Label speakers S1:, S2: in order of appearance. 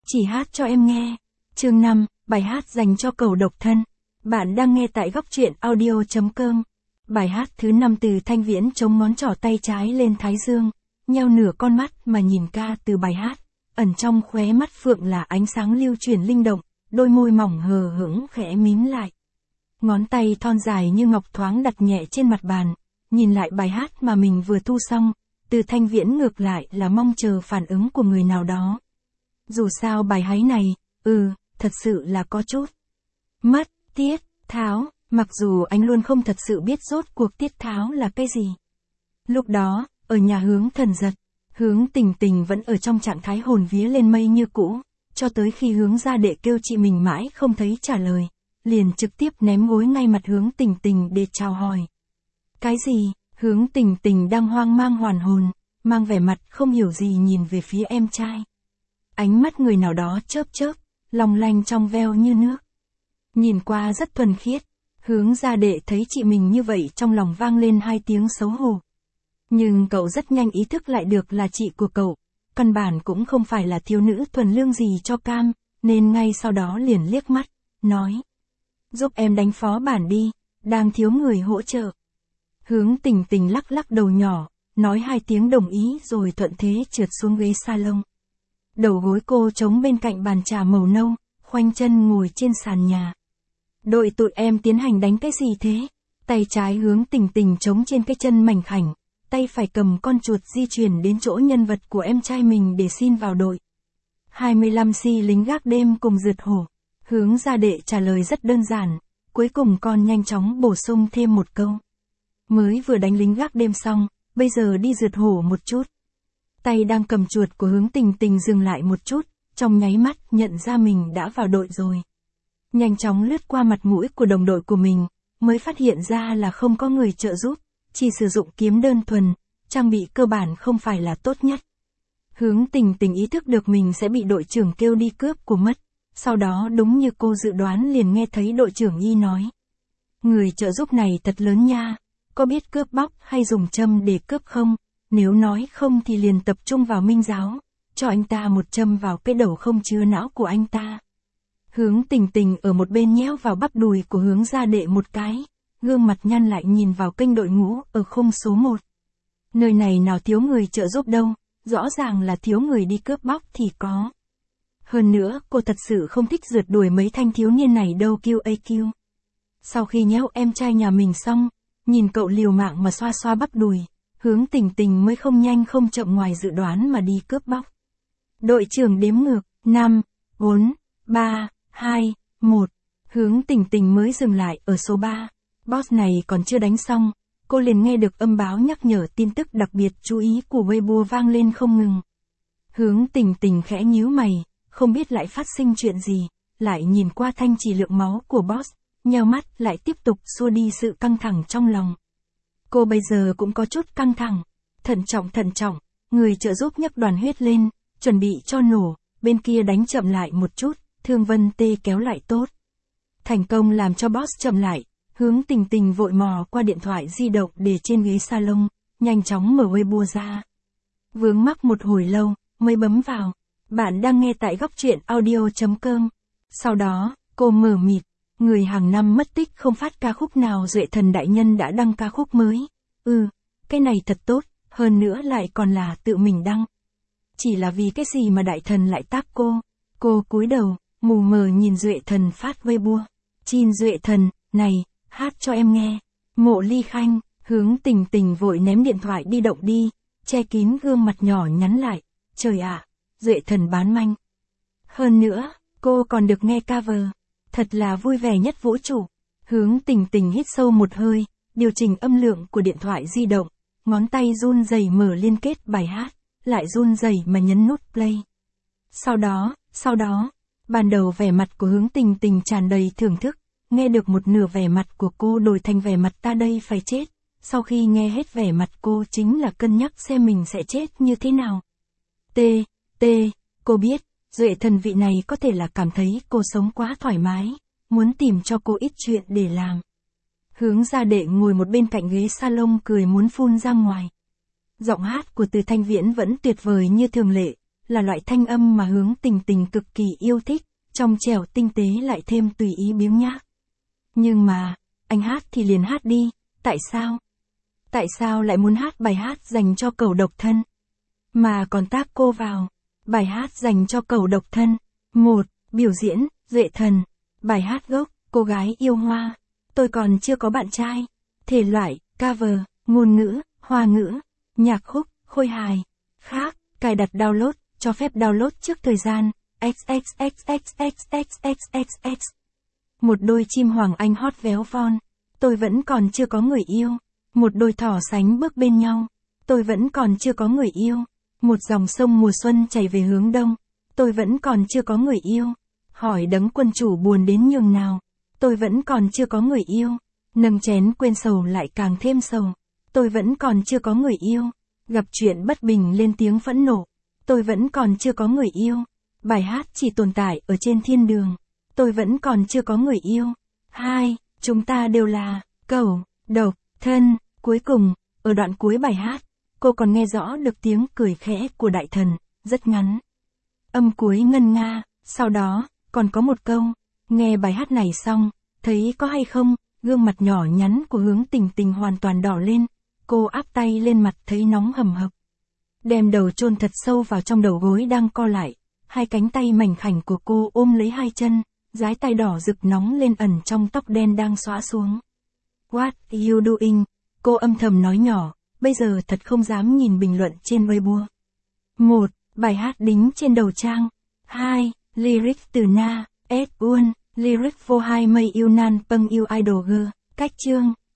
S1: Chỉ hát cho em nghe. Chương 5, bài hát dành cho cậu độc thân. Bạn đang nghe tại góc truyện audio.com. Bài hát thứ 5 từ Thanh Viễn chống ngón trỏ tay trái lên thái dương, nheo nửa con mắt mà nhìn ca từ bài hát. Ẩn trong khóe mắt Phượng là ánh sáng lưu chuyển linh động, đôi môi mỏng hờ hững khẽ mím lại. Ngón tay thon dài như ngọc thoáng đặt nhẹ trên mặt bàn, nhìn lại bài hát mà mình vừa thu xong, từ Thanh Viễn ngược lại là mong chờ phản ứng của người nào đó. Dù sao bài hát này, thật sự là có chút mất tiết tháo, mặc dù anh luôn không thật sự biết rốt cuộc tiết tháo là cái gì. Lúc đó, ở nhà Hướng Thần Giật, Hướng Tình Tình vẫn ở trong trạng thái hồn vía lên mây như cũ, cho tới khi Hướng Gia Đệ kêu chị mình mãi không thấy trả lời, liền trực tiếp ném gối ngay mặt Hướng Tình Tình để chào hỏi. Cái gì? Hướng Tình Tình đang hoang mang hoàn hồn, mang vẻ mặt không hiểu gì nhìn về phía em trai. Ánh mắt người nào đó chớp chớp, long lanh trong veo như nước. Nhìn qua rất thuần khiết, Hướng Gia Đệ thấy chị mình như vậy trong lòng vang lên hai tiếng xấu hổ. Nhưng cậu rất nhanh ý thức lại được là chị của cậu, căn bản cũng không phải là thiếu nữ thuần lương gì cho cam, nên ngay sau đó liền liếc mắt, nói. Giúp em đánh phó bản đi, đang thiếu người hỗ trợ. Hướng Tình Tình lắc lắc đầu nhỏ, nói hai tiếng đồng ý rồi thuận thế trượt xuống ghế salon. Đầu gối cô trống bên cạnh bàn trà màu nâu, khoanh chân ngồi trên sàn nhà. Đội tụi em tiến hành đánh cái gì thế? Tay trái Hướng Tình Tình trống trên cái chân mảnh khảnh, tay phải cầm con chuột di chuyển đến chỗ nhân vật của em trai mình để xin vào đội. 25C lính gác đêm cùng rượt hổ. Hướng Gia Đệ trả lời rất đơn giản, cuối cùng còn nhanh chóng bổ sung thêm một câu. Mới vừa đánh lính gác đêm xong, bây giờ đi rượt hổ một chút. Tay đang cầm chuột của Hướng Tình Tình dừng lại một chút, trong nháy mắt nhận ra mình đã vào đội rồi. Nhanh chóng lướt qua mặt mũi của đồng đội của mình, mới phát hiện ra là không có người trợ giúp, chỉ sử dụng kiếm đơn thuần, trang bị cơ bản không phải là tốt nhất. Hướng Tình Tình ý thức được mình sẽ bị đội trưởng kêu đi cướp của mất, sau đó đúng như cô dự đoán liền nghe thấy đội trưởng Y nói. Người trợ giúp này thật lớn nha, có biết cướp bóc hay dùng châm để cướp không? Nếu nói không thì liền tập trung vào Minh Giáo, cho anh ta một châm vào cái đầu không chứa não của anh ta. Hướng Tình Tình ở một bên nhéo vào bắp đùi của Hướng Gia Đệ một cái, gương mặt nhăn lại nhìn vào kênh đội ngũ ở khung số 1. Nơi này nào thiếu người trợ giúp đâu, rõ ràng là thiếu người đi cướp bóc thì có. Hơn nữa, cô thật sự không thích rượt đuổi mấy thanh thiếu niên này đâu QAQ. Sau khi nhéo em trai nhà mình xong, nhìn cậu liều mạng mà xoa xoa bắp đùi, Hướng Tình Tình mới không nhanh không chậm ngoài dự đoán mà đi cướp bóc. Đội trưởng đếm ngược, 5, 4, 3, 2, 1. Hướng Tình Tình mới dừng lại ở số 3. Boss này còn chưa đánh xong, cô liền nghe được âm báo nhắc nhở tin tức đặc biệt chú ý của Weibo vang lên không ngừng. Hướng Tình Tình khẽ nhíu mày, không biết lại phát sinh chuyện gì, lại nhìn qua thanh chỉ lượng máu của boss, nheo mắt lại tiếp tục xua đi sự căng thẳng trong lòng. Cô bây giờ cũng có chút căng thẳng, thận trọng, người trợ giúp nhấc đoàn huyết lên, chuẩn bị cho nổ, bên kia đánh chậm lại một chút, Thương Vân Tê kéo lại tốt. Thành công làm cho boss chậm lại, Hướng Tình Tình vội mò qua điện thoại di động để trên ghế salon, nhanh chóng mở Weibo ra. Vướng mắc một hồi lâu, mới bấm vào. Bạn đang nghe tại góc truyện audio.com. Sau đó, cô mở mịt, người hàng năm mất tích không phát ca khúc nào Duệ Thần đại nhân đã đăng ca khúc mới. Cái này thật tốt, hơn nữa lại còn là tự mình đăng. Chỉ là vì cái gì mà đại thần lại tác cô? Cô cúi đầu, mù mờ nhìn Duệ Thần phát Weibo. Chin Duệ Thần, này, hát cho em nghe. Mộ Ly Khanh, Hướng Tình Tình vội ném điện thoại di động đi, che kín gương mặt nhỏ nhắn lại. Trời ạ, Duệ Thần bán manh. Hơn nữa, cô còn được nghe cover. Thật là vui vẻ nhất vũ trụ. Hướng Tình Tình hít sâu một hơi, điều chỉnh âm lượng của điện thoại di động, ngón tay run rẩy mở liên kết bài hát, lại run rẩy mà nhấn nút play. Sau đó, ban đầu vẻ mặt của Hướng Tình Tình tràn đầy thưởng thức, nghe được một nửa vẻ mặt của cô đổi thành vẻ mặt ta đây phải chết, sau khi nghe hết vẻ mặt cô chính là cân nhắc xem mình sẽ chết như thế nào. Cô biết, Duệ Thần vị này có thể là cảm thấy cô sống quá thoải mái, muốn tìm cho cô ít chuyện để làm. Hướng Gia Đệ ngồi một bên cạnh ghế salon cười muốn phun ra ngoài. Giọng hát của Từ Thanh Viễn vẫn tuyệt vời như thường lệ, là loại thanh âm mà Hướng Tình Tình cực kỳ yêu thích, trong trẻo tinh tế lại thêm tùy ý biếng nhác. Nhưng mà, anh hát thì liền hát đi, tại sao? Tại sao lại muốn hát bài hát dành cho cẩu độc thân? Mà còn tác cô vào, bài hát dành cho cẩu độc thân. 1. Biểu diễn, Duệ Thần. Bài hát gốc, Cô gái yêu hoa. Tôi còn chưa có bạn trai. Thể loại, cover, ngôn ngữ, hoa ngữ, nhạc khúc, khôi hài. Khác, cài đặt download, cho phép download trước thời gian. XXXXXXXXX. Một đôi chim hoàng anh hót véo von. Tôi vẫn còn chưa có người yêu. Một đôi thỏ sánh bước bên nhau. Tôi vẫn còn chưa có người yêu. Một dòng sông mùa xuân chảy về hướng đông. Tôi vẫn còn chưa có người yêu. Hỏi đấng quân chủ buồn đến nhường nào. Tôi vẫn còn chưa có người yêu. Nâng chén quên sầu lại càng thêm sầu. Tôi vẫn còn chưa có người yêu. Gặp chuyện bất bình lên tiếng phẫn nộ. Tôi vẫn còn chưa có người yêu. Bài hát chỉ tồn tại ở trên thiên đường. Tôi vẫn còn chưa có người yêu. 2. Chúng ta đều là cẩu độc thân. Cuối cùng, ở đoạn cuối bài hát, cô còn nghe rõ được tiếng cười khẽ của đại thần, rất ngắn. Âm cuối ngân nga, sau đó, còn có một câu, nghe bài hát này xong, thấy có hay không, gương mặt nhỏ nhắn của Hướng Tình Tình hoàn toàn đỏ lên, cô áp tay lên mặt thấy nóng hầm hập. Đem đầu chôn thật sâu vào trong đầu gối đang co lại, hai cánh tay mảnh khảnh của cô ôm lấy hai chân, dái tay đỏ rực nóng lên ẩn trong tóc đen đang xõa xuống. What you doing? Cô âm thầm nói nhỏ, bây giờ thật không dám nhìn bình luận trên Weibo. 1. Bài hát đính trên đầu trang. 2. Lyric từ Na, S. Uân, lyric vô hai mây yêu nan pâng yêu idol g. Cách chương.